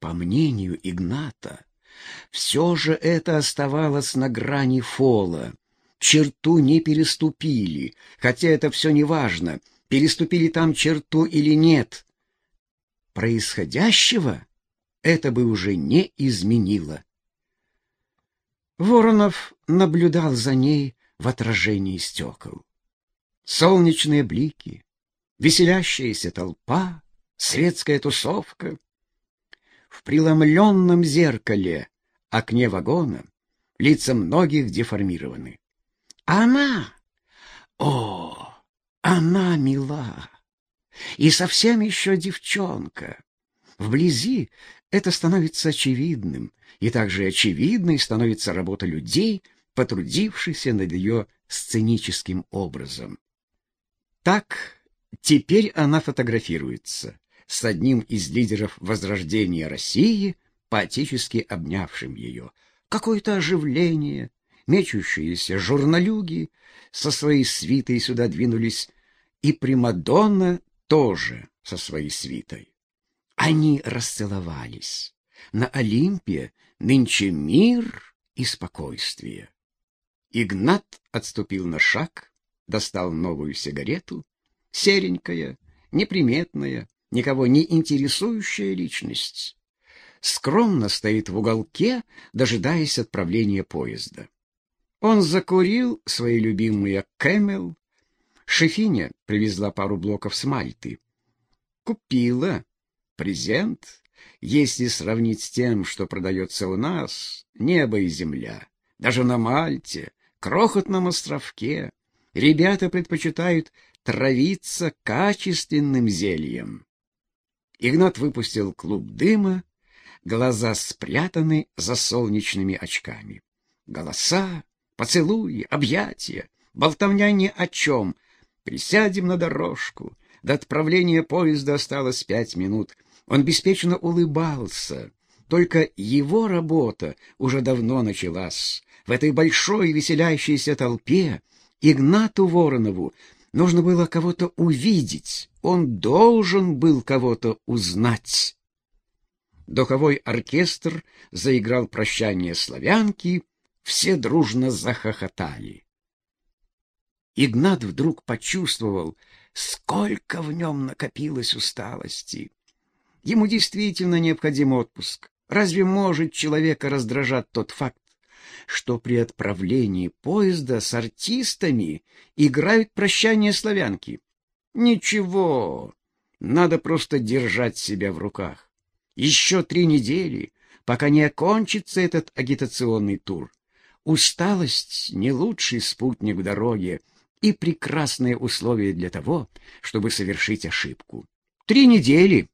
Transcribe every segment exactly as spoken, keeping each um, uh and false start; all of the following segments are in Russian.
По мнению Игната, все же это оставалось на грани фола. Черту не переступили, хотя это все не важно, переступили там черту или нет. Происходящего это бы уже не изменило. Воронов наблюдал за ней в отражении стекол. Солнечные блики, веселящаяся толпа, светская тусовка. В преломленном зеркале, окне вагона, лица многих деформированы. А она, о, она мила и совсем еще девчонка. Вблизи это становится очевидным, и также очевидной становится работа людей, потрудившихся над ее сценическим образом. Так, теперь она фотографируется с одним из лидеров возрождения России, поотечески обнявшим ее. Какое-то оживление, мечущиеся журналюги со своей свитой сюда двинулись, и примадонна тоже со своей свитой. Они расцеловались. На Олимпе нынче мир и спокойствие. Игнат отступил на шаг, достал новую сигарету, серенькая, неприметная, никого не интересующая личность. Скромно стоит в уголке, дожидаясь отправления поезда. Он закурил свои любимые Кэмел. Шефиня привезла пару блоков с Мальты. Купила. Презент, если сравнить с тем, что продается у нас, небо и земля. Даже на Мальте, крохотном островке, ребята предпочитают травиться качественным зельем. Игнат выпустил клуб дыма, глаза спрятаны за солнечными очками. Голоса, поцелуи, объятия, болтовня ни о чем. Присядем на дорожку. До отправления поезда осталось пять минут. Он беспечно улыбался. Только его работа уже давно началась. В этой большой веселящейся толпе Игнату Воронову нужно было кого-то увидеть. Он должен был кого-то узнать. Духовой оркестр заиграл «Прощание славянки», все дружно захохотали. Игнат вдруг почувствовал, сколько в нем накопилось усталости. Ему действительно необходим отпуск. Разве может человека раздражать тот факт, что при отправлении поезда с артистами играют «Прощание славянки»? Ничего, надо просто держать себя в руках. Еще три недели, пока не окончится этот агитационный тур. Усталость — не лучший спутник в дороге и прекрасные условия для того, чтобы совершить ошибку. Три недели.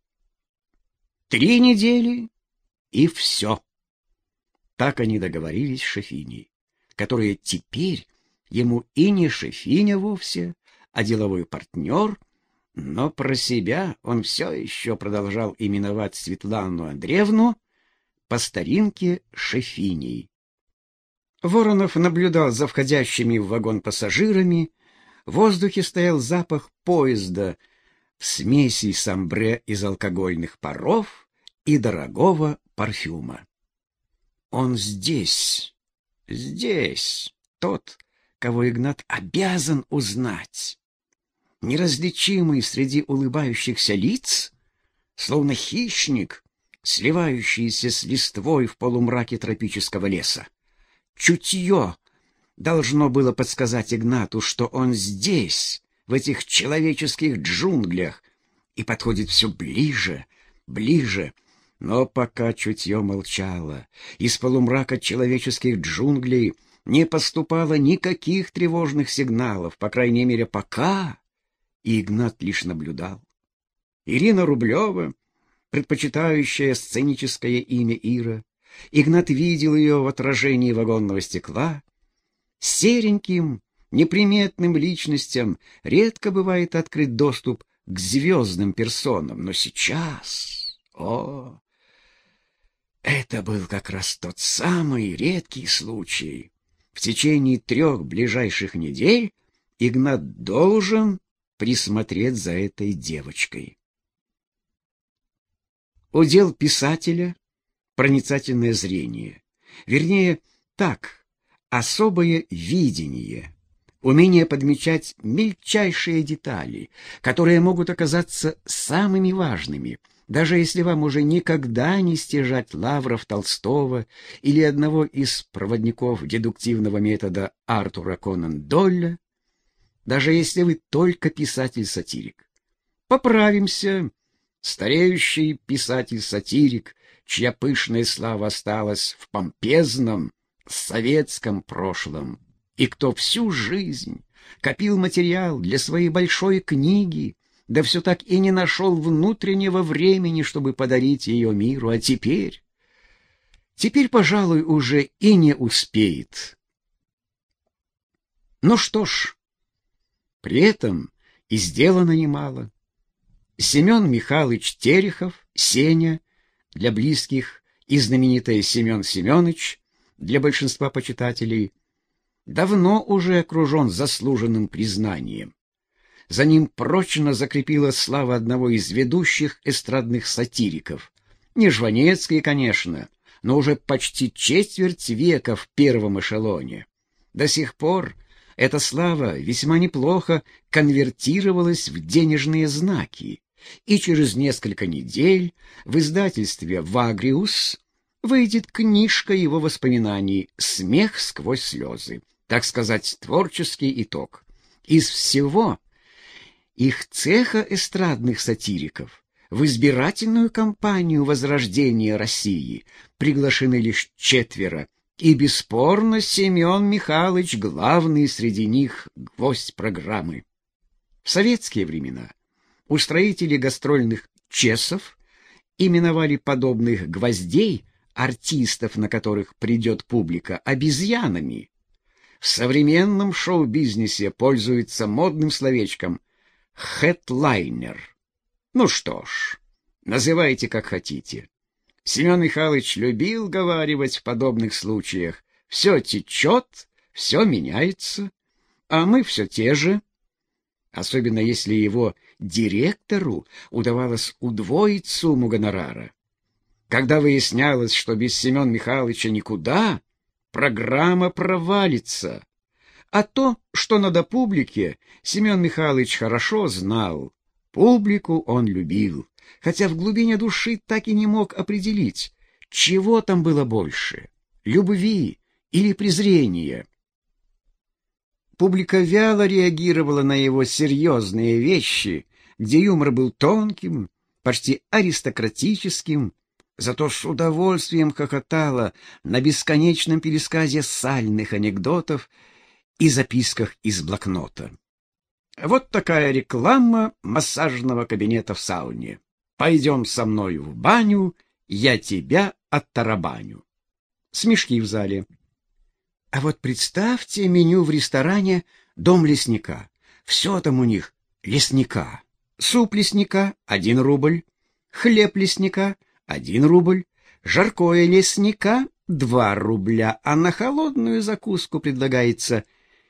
Три недели, и все. Так они договорились с шефиней, которая теперь ему и не шефиня вовсе, а деловой партнер, но про себя он все еще продолжал именовать Светлану Андреевну по старинке шефиней. Воронов наблюдал за входящими в вагон пассажирами. В воздухе стоял запах поезда в смеси самбре из алкогольных паров и дорогого парфюма. Он здесь, здесь, тот, кого Игнат обязан узнать. Неразличимый среди улыбающихся лиц, словно хищник, сливающийся с листвой в полумраке тропического леса. Чутье должно было подсказать Игнату, что он здесь, в этих человеческих джунглях, и подходит все ближе, ближе. Но пока чутье молчало, из полумрака человеческих джунглей не поступало никаких тревожных сигналов, по крайней мере, пока, и Игнат лишь наблюдал. Ирина Рублева, предпочитающая сценическое имя Ира, Игнат видел ее в отражении вагонного стекла. Сереньким, неприметным личностям редко бывает открыт доступ к звездным персонам, но сейчас... О, это был как раз тот самый редкий случай. В течение трех ближайших недель Игнат должен присмотреть за этой девочкой. Удел писателя — проницательное зрение. Вернее, так, особое видение, умение подмечать мельчайшие детали, которые могут оказаться самыми важными, даже если вам уже никогда не стяжать лавров Толстого или одного из проводников дедуктивного метода Артура Конан Дойля, даже если вы только писатель-сатирик. Поправимся. Стареющий писатель-сатирик, чья пышная слава осталась в помпезном советском прошлом, и кто всю жизнь копил материал для своей большой книги, да все так и не нашел внутреннего времени, чтобы подарить ее миру, а теперь... Теперь, пожалуй, уже и не успеет. Ну что ж, при этом и сделано немало. Семен Михайлович Терехов, Сеня, для близких, и знаменитый Семен Семенович, для большинства почитателей, давно уже окружен заслуженным признанием. За ним прочно закрепилась слава одного из ведущих эстрадных сатириков. Не Жванецкий, конечно, но уже почти четверть века в первом эшелоне. До сих пор эта слава весьма неплохо конвертировалась в денежные знаки, и через несколько недель в издательстве «Вагриус» выйдет книжка его воспоминаний «Смех сквозь слезы», так сказать, творческий итог. Из всего их цеха эстрадных сатириков в избирательную кампанию возрождения России приглашены лишь четверо, и бесспорно Семен Михайлович главный среди них гвоздь программы. В советские времена устроители гастрольных чесов именовали подобных гвоздей, артистов, на которых придет публика, обезьянами. В современном шоу-бизнесе пользуются модным словечком «хэдлайнер». Ну что ж, называйте как хотите. Семен Михайлович любил говаривать в подобных случаях: «Все течет, все меняется, а мы все те же». Особенно если его директору удавалось удвоить сумму гонорара. Когда выяснялось, что без Семена Михайловича никуда, программа провалится. А то, что надо публике, Семен Михайлович хорошо знал. Публику он любил, хотя в глубине души так и не мог определить, чего там было больше — любви или презрения. Публика вяло реагировала на его серьезные вещи, где юмор был тонким, почти аристократическим, зато с удовольствием хохотала на бесконечном пересказе сальных анекдотов и записках из блокнота. Вот такая реклама массажного кабинета в сауне. «Пойдем со мной в баню, я тебя оттарабаню». Смешки в зале. А вот представьте меню в ресторане «Дом лесника». Все там у них лесника. Суп лесника — один рубль, хлеб лесника — один рубль, жаркое лесника — два рубля, а на холодную закуску предлагается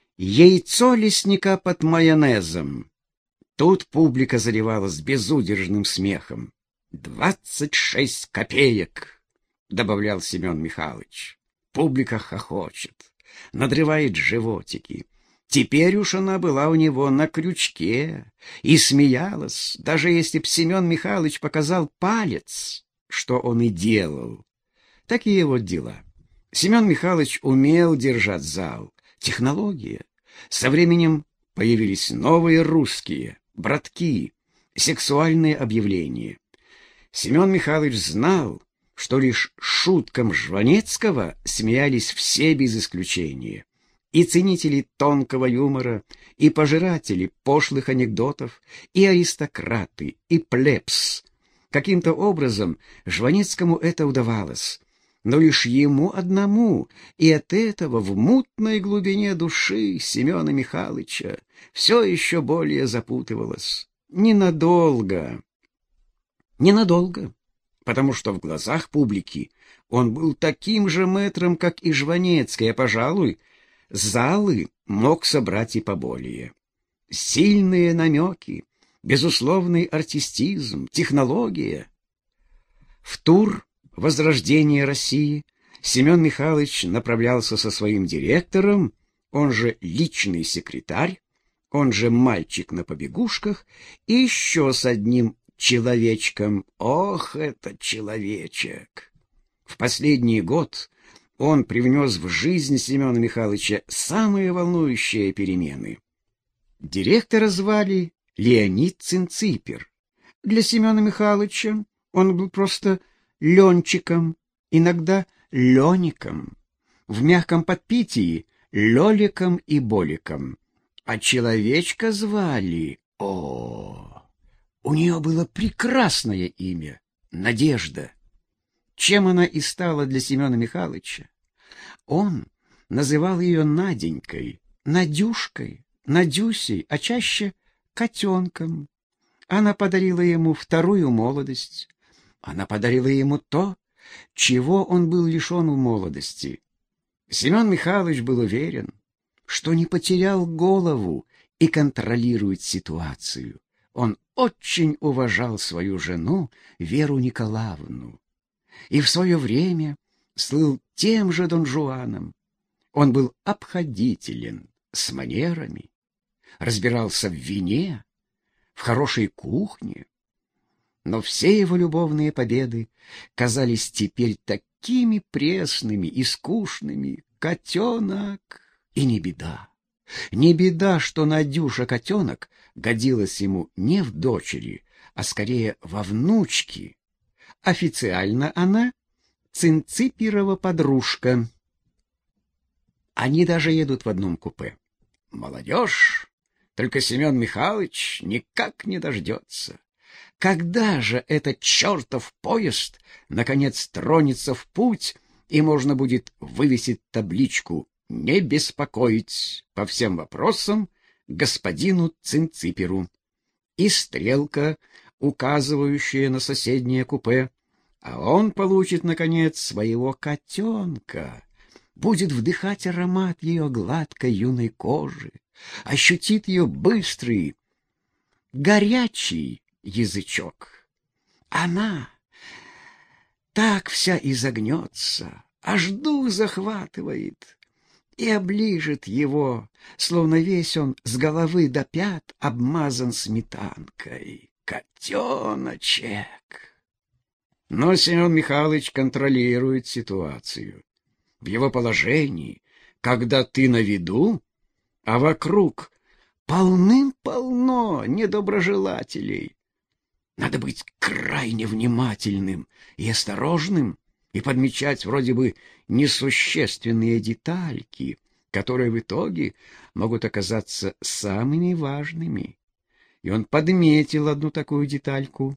яйцо лесника под майонезом. Тут публика заливалась безудержным смехом. «Двадцать шесть копеек», — добавлял Семен Михайлович. Публика хохочет, надрывает животики. Теперь уж она была у него на крючке и смеялась, даже если б Семен Михайлович показал палец, что он и делал. Такие вот дела. Семен Михайлович умел держать зал. Технология. Со временем появились новые русские, братки, сексуальные объявления. Семен Михайлович знал, что лишь шуткам Жванецкого смеялись все без исключения. И ценители тонкого юмора, и пожиратели пошлых анекдотов, и аристократы, и плебс. Каким-то образом Жванецкому это удавалось, но лишь ему одному, и от этого в мутной глубине души Семена Михайловича все еще более запутывалось. Ненадолго. Ненадолго. Потому что в глазах публики он был таким же мэтром, как и Жванецкий, а, пожалуй, залы мог собрать и поболее. Сильные намеки, безусловный артистизм, технология. тур возрождения России Семен Михайлович направлялся со своим директором, он же личный секретарь, он же мальчик на побегушках, и еще с одним человечком. Ох, этот человечек! В последний год он привнес в жизнь Семена Михайловича самые волнующие перемены. Директора звали Леонид Цинципер. Для Семена Михайловича он был просто Ленчиком, иногда Леником, в мягком подпитии Лёликом и Боликом. А человечка звали... О, у нее было прекрасное имя — Надежда. Чем она и стала для Семена Михайловича? Он называл ее Наденькой, Надюшкой, Надюсей, а чаще котенком. Она подарила ему вторую молодость. Она подарила ему то, чего он был лишен в молодости. Семен Михайлович был уверен, что не потерял голову и контролирует ситуацию. Он очень уважал свою жену Веру Николаевну и в свое время слыл тем же Дон Жуаном. Он был обходителен, с манерами, разбирался в вине, в хорошей кухне. Но все его любовные победы казались теперь такими пресными и скучными. Котенок, и не беда. Не беда, что Надюша-котенок годилась ему не в дочери, а скорее во внучки. Официально она Цинципирова подружка. Они даже едут в одном купе. Молодежь, только Семен Михайлович никак не дождется. Когда же этот чертов поезд наконец тронется в путь, и можно будет вывесить табличку «Не беспокоить» по всем вопросам господину Цинциперу. И стрелка, указывающая на соседнее купе, а он получит, наконец, своего котенка, будет вдыхать аромат ее гладкой юной кожи, ощутит ее быстрый, горячий язычок. Она так вся изогнется, аж дух захватывает, и оближет его, словно весь он с головы до пят обмазан сметанкой. Котеночек! Но Семен Михайлович контролирует ситуацию. В его положении, когда ты на виду, а вокруг полным-полно недоброжелателей, надо быть крайне внимательным и осторожным и подмечать вроде бы несущественные детальки, которые в итоге могут оказаться самыми важными. И он подметил одну такую детальку.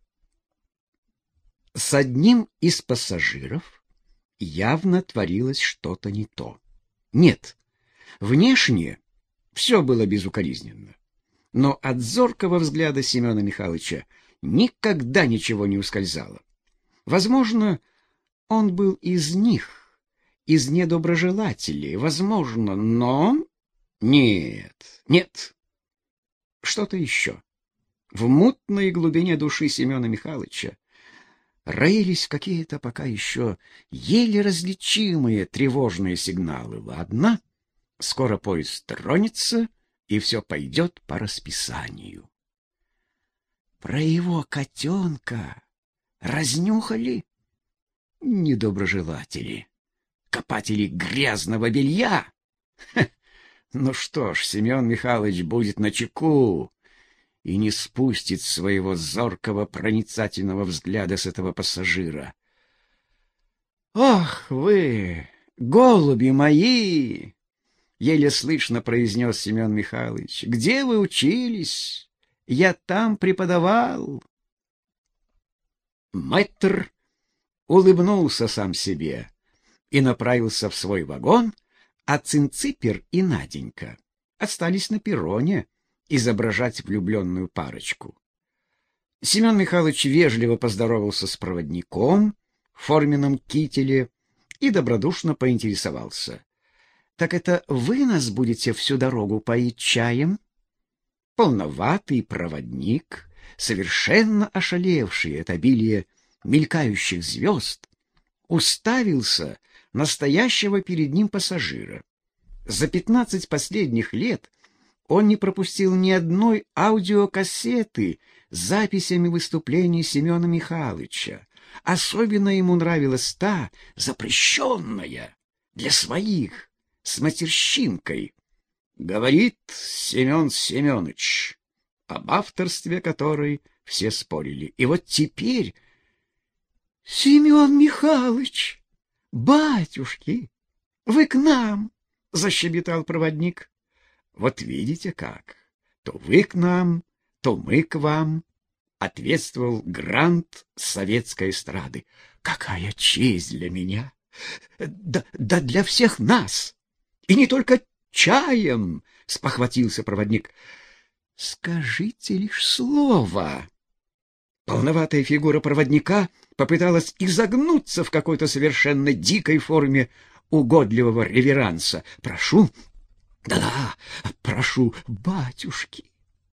С одним из пассажиров явно творилось что-то не то. Нет, внешне все было безукоризненно, но от зоркого взгляда Семена Михайловича никогда ничего не ускользало. Возможно, он был из них, из недоброжелателей, возможно, но... Нет, нет, что-то еще. В мутной глубине души Семена Михайловича роились какие-то пока еще еле различимые тревожные сигналы. Ладно, скоро поезд тронется, и все пойдет по расписанию. Про его котенка разнюхали недоброжелатели, копатели грязного белья. Ха! Ну что ж, Семен Михайлович будет начеку и не спустит своего зоркого проницательного взгляда с этого пассажира. «Ох вы, голуби мои!» — еле слышно произнес Семен Михайлович. «Где вы учились? Я там преподавал». Мэтр улыбнулся сам себе и направился в свой вагон, а Цинципер и Наденька остались на перроне изображать влюбленную парочку. Семен Михайлович вежливо поздоровался с проводником в форменном кителе и добродушно поинтересовался: «Так это вы нас будете всю дорогу поить чаем?» Полноватый проводник, совершенно ошалевший от обилия мелькающих звезд, уставился на стоящего перед ним пассажира. За пятнадцать последних лет он не пропустил ни одной аудиокассеты с записями выступлений Семена Михайловича. Особенно ему нравилась та, запрещенная, для своих, с матерщинкой. Говорит Семен Семенович, об авторстве которой все спорили. И вот теперь... — Семен Михайлович, батюшки, вы к нам! — защебетал проводник. — Вот видите как, то вы к нам, то мы к вам, — ответствовал грант советской эстрады. — Какая честь для меня! Да, да для всех нас! И не только чаем! — спохватился проводник. — Скажите лишь слово! Полноватая фигура проводника попыталась изогнуться в какой-то совершенно дикой форме угодливого реверанса. — Прошу, да-да, прошу, батюшки,